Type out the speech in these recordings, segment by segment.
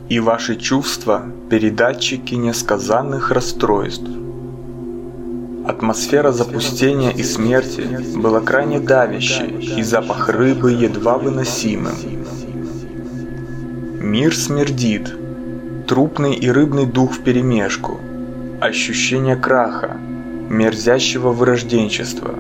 и ваши чувства – передатчики несказанных расстройств. Атмосфера запустения и смерти была крайне давящей, и запах рыбы едва выносимым. Мир смердит, трупный и рыбный дух вперемешку, ощущение краха, мерзящего вырожденчества.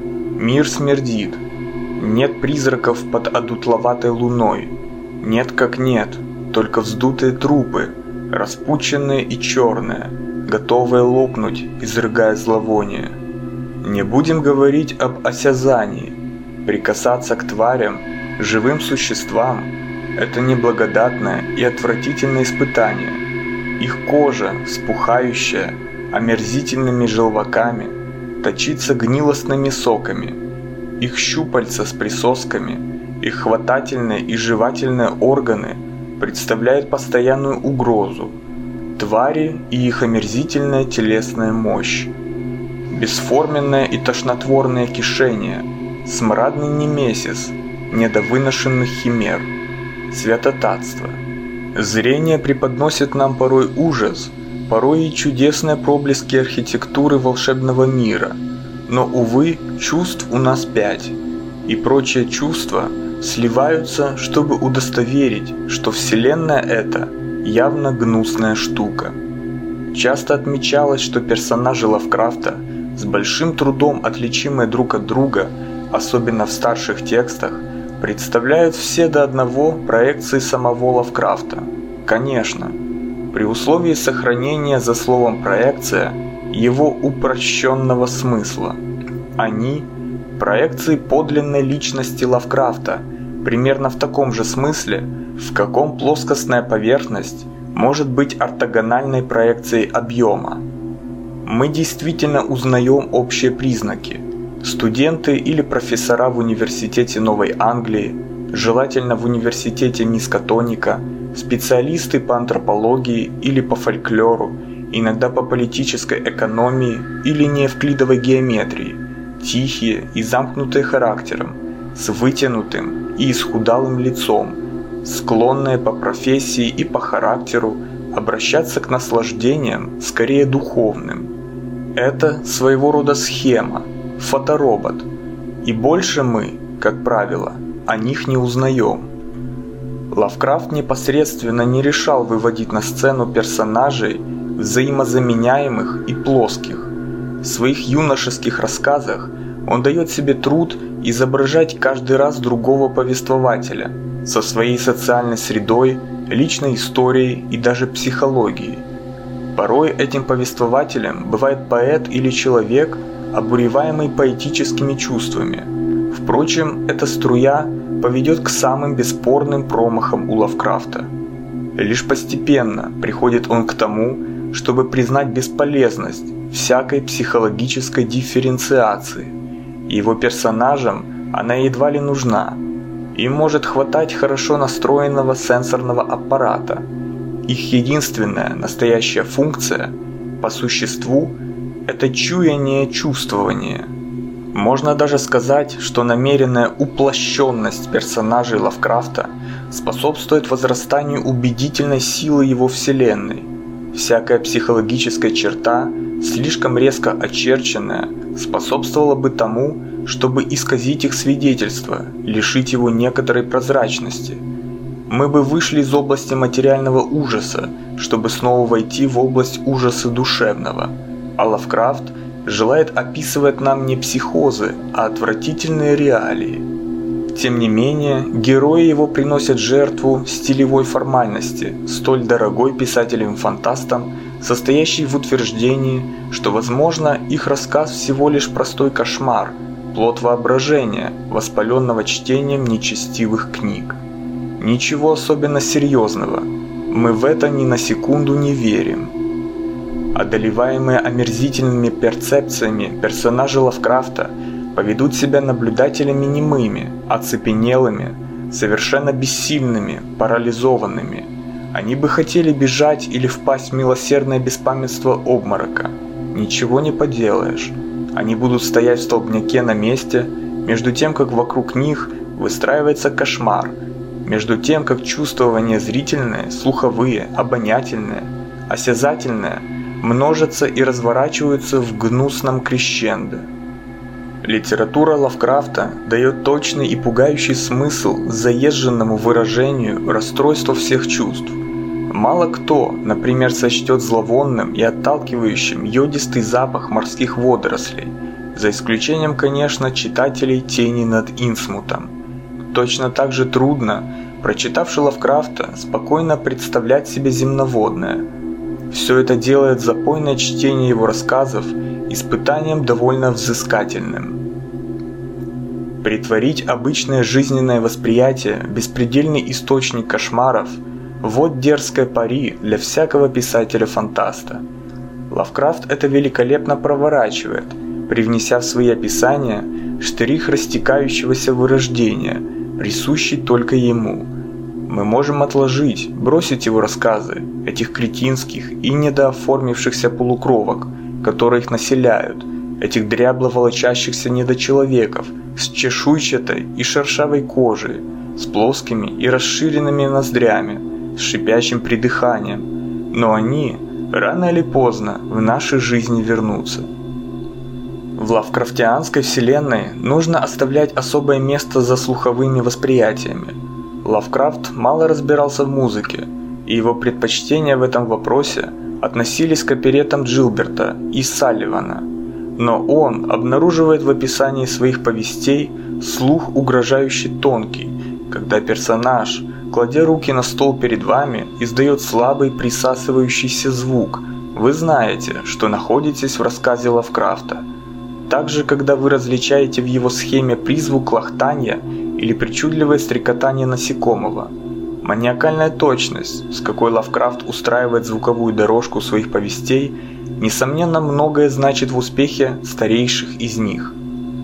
Мир смердит, нет призраков под одутловатой луной, нет как нет, только вздутые трупы, распученные и черные, готовые лопнуть, изрыгая зловоние. Не будем говорить об осязании. Прикасаться к тварям, живым существам – это неблагодатное и отвратительное испытание. Их кожа, вспухающая, омерзительными желваками, точится гнилостными соками. Их щупальца с присосками, их хватательные и жевательные органы представляют постоянную угрозу. Твари и их омерзительная телесная мощь. Бесформенное и тошнотворное кишение, смрадный немесис, недовыношенных химер, святотатство. Зрение преподносит нам порой ужас, порой и чудесные проблески архитектуры волшебного мира, но, увы, чувств у нас 5, и прочие чувства сливаются, чтобы удостоверить, что Вселенная эта явно гнусная штука. Часто отмечалось, что персонажи Лавкрафта, с большим трудом отличимые друг от друга, особенно в старших текстах, представляют все до одного проекции самого Лавкрафта. Конечно, при условии сохранения за словом «проекция» его упрощенного смысла. Они – проекции подлинной личности Лавкрафта, примерно в таком же смысле, в каком плоскостная поверхность может быть ортогональной проекцией объема. Мы действительно узнаем общие признаки. Студенты или профессора в университете Новой Англии, желательно в университете Мискатоника, специалисты по антропологии или по фольклору, иногда по политической экономии или неевклидовой геометрии, тихие и замкнутые характером, с вытянутым и исхудалым лицом, склонные по профессии и по характеру обращаться к наслаждениям скорее духовным. Это своего рода схема, фоторобот, и больше мы, как правило, о них не узнаем. Лавкрафт непосредственно не решал выводить на сцену персонажей взаимозаменяемых и плоских. В своих юношеских рассказах он дает себе труд изображать каждый раз другого повествователя со своей социальной средой, личной историей и даже психологией. Порой этим повествователем бывает поэт или человек, обуреваемый поэтическими чувствами. Впрочем, эта струя поведет к самым бесспорным промахам у Лавкрафта. Лишь постепенно приходит он к тому, чтобы признать бесполезность всякой психологической дифференциации. Его персонажам она едва ли нужна. Им может хватать хорошо настроенного сенсорного аппарата. Их единственная настоящая функция, по существу, это чуяние чувствования. Можно даже сказать, что намеренная уплощенность персонажей Лавкрафта способствует возрастанию убедительной силы его вселенной. Всякая психологическая черта, слишком резко очерченная, способствовала бы тому, чтобы исказить их свидетельство, лишить его некоторой прозрачности. Мы бы вышли из области материального ужаса, чтобы снова войти в область ужаса душевного. А Лавкрафт желает описывать нам не психозы, а отвратительные реалии. Тем не менее, герои его приносят жертву стилевой формальности, столь дорогой писателям-фантастам, состоящей в утверждении, что, возможно, их рассказ всего лишь простой кошмар, плод воображения, воспаленного чтением нечестивых книг. Ничего особенно серьезного. Мы в это ни на секунду не верим. Одолеваемые омерзительными перцепциями персонажи Лавкрафта поведут себя наблюдателями немыми, оцепенелыми, совершенно бессильными, парализованными. Они бы хотели бежать или впасть в милосердное беспамятство обморока. Ничего не поделаешь. Они будут стоять в столбняке на месте, между тем, как вокруг них выстраивается кошмар, между тем как чувствования зрительные, слуховые, обонятельные, осязательные множатся и разворачиваются в гнусном крещендо. Литература Лавкрафта дает точный и пугающий смысл заезженному выражению расстройства всех чувств. Мало кто, например, сочтет зловонным и отталкивающим йодистый запах морских водорослей, за исключением, конечно, читателей «Тени над Инсмутом». Точно так же трудно, прочитавши Лавкрафта, спокойно представлять себе земноводное. Все это делает запойное чтение его рассказов испытанием довольно взыскательным. Претворить обычное жизненное восприятие в беспредельный источник кошмаров – вот дерзкое пари для всякого писателя-фантаста. Лавкрафт это великолепно проворачивает, привнеся в свои описания штрих растекающегося вырождения, присущий только ему. Мы можем отложить, бросить его рассказы, этих кретинских и недооформившихся полукровок, которые их населяют, этих дрябло волочащихся недочеловеков с чешуйчатой и шершавой кожей, с плоскими и расширенными ноздрями, с шипящим придыханием, но они рано или поздно в нашей жизни вернутся. В лавкрафтианской вселенной нужно оставлять особое место за слуховыми восприятиями. Лавкрафт мало разбирался в музыке, и его предпочтения в этом вопросе относились к опереттам Джилберта и Салливана, но он обнаруживает в описании своих повестей слух угрожающе тонкий, когда персонаж, кладя руки на стол перед вами, издает слабый присасывающийся звук. Вы знаете, что находитесь в рассказе Лавкрафта. Также, когда вы различаете в его схеме призвук клохтанья или причудливое стрекотание насекомого. Маниакальная точность, с какой Лавкрафт устраивает звуковую дорожку своих повестей, несомненно многое значит в успехе старейших из них.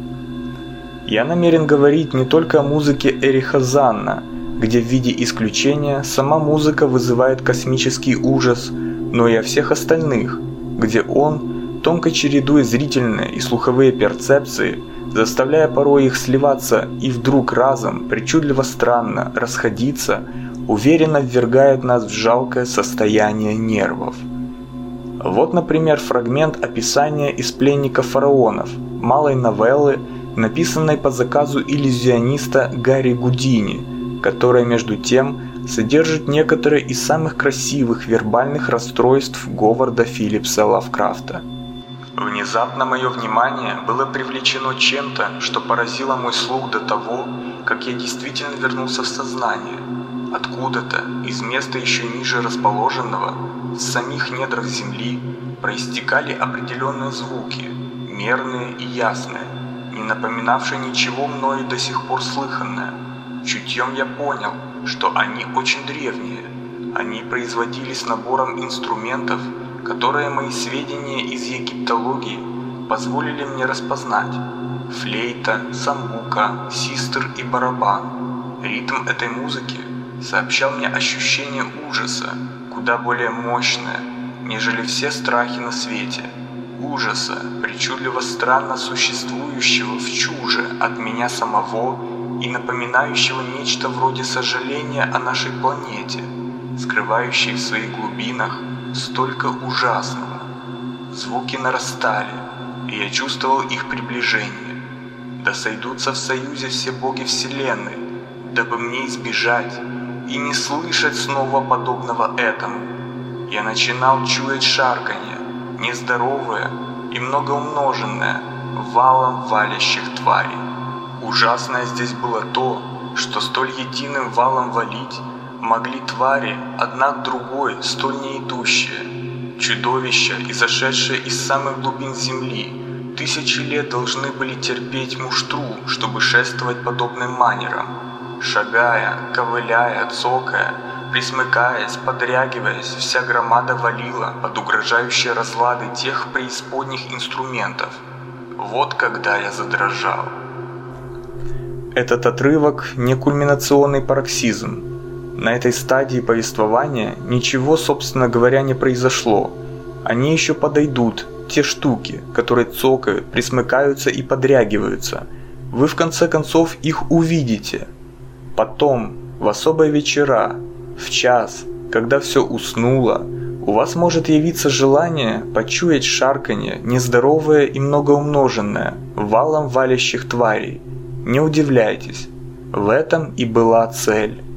Я намерен говорить не только о музыке Эриха Занна, где в виде исключения сама музыка вызывает космический ужас, но и о всех остальных, где он, тонко чередуя зрительные и слуховые перцепции, заставляя порой их сливаться и вдруг разом, причудливо странно, расходиться, уверенно ввергает нас в жалкое состояние нервов. Вот, например, фрагмент описания из «Пленника фараонов», малой новеллы, написанной по заказу иллюзиониста Гарри Гудини, которая, между тем, содержит некоторые из самых красивых вербальных расстройств Говарда Филлипса Лавкрафта. Внезапно мое внимание было привлечено чем-то, что поразило мой слух до того, как я действительно вернулся в сознание. Откуда-то, из места еще ниже расположенного, в самих недрах земли, проистекали определенные звуки, мерные и ясные, не напоминавшие ничего мною до сих пор слыханное. Чутьем я понял, что они очень древние. Они производились набором инструментов, которые мои сведения из египтологии позволили мне распознать. Флейта, самбука, систр и барабан. Ритм этой музыки сообщал мне ощущение ужаса, куда более мощное, нежели все страхи на свете. Ужаса, причудливо странно существующего в чуже от меня самого и напоминающего нечто вроде сожаления о нашей планете, скрывающей в своих глубинах столько ужасного. Звуки нарастали, и я чувствовал их приближение. Да сойдутся в союзе все боги вселенной, дабы мне избежать и не слышать снова подобного этому. Я начинал чуять шарканье, нездоровое и многоумноженное, валом валящих тварей. Ужасное здесь было то, что столь единым валом валить могли твари, одна к другой, столь не идущие. Чудовища, изошедшие из самых глубин земли, тысячи лет должны были терпеть муштру, чтобы шествовать подобным манерам. Шагая, ковыляя, цокая, присмыкаясь, подрягиваясь, вся громада валила под угрожающие разлады тех преисподних инструментов. Вот когда я задрожал. Этот отрывок не кульминационный пароксизм. На этой стадии повествования ничего, собственно говоря, не произошло. Они еще подойдут, те штуки, которые цокают, присмыкаются и подрягиваются. Вы в конце концов их увидите. Потом, В особые вечера, в час, когда все уснуло, у вас может явиться желание почуять шарканье, нездоровое и многоумноженное, валом валящих тварей. Не удивляйтесь, в этом и была цель.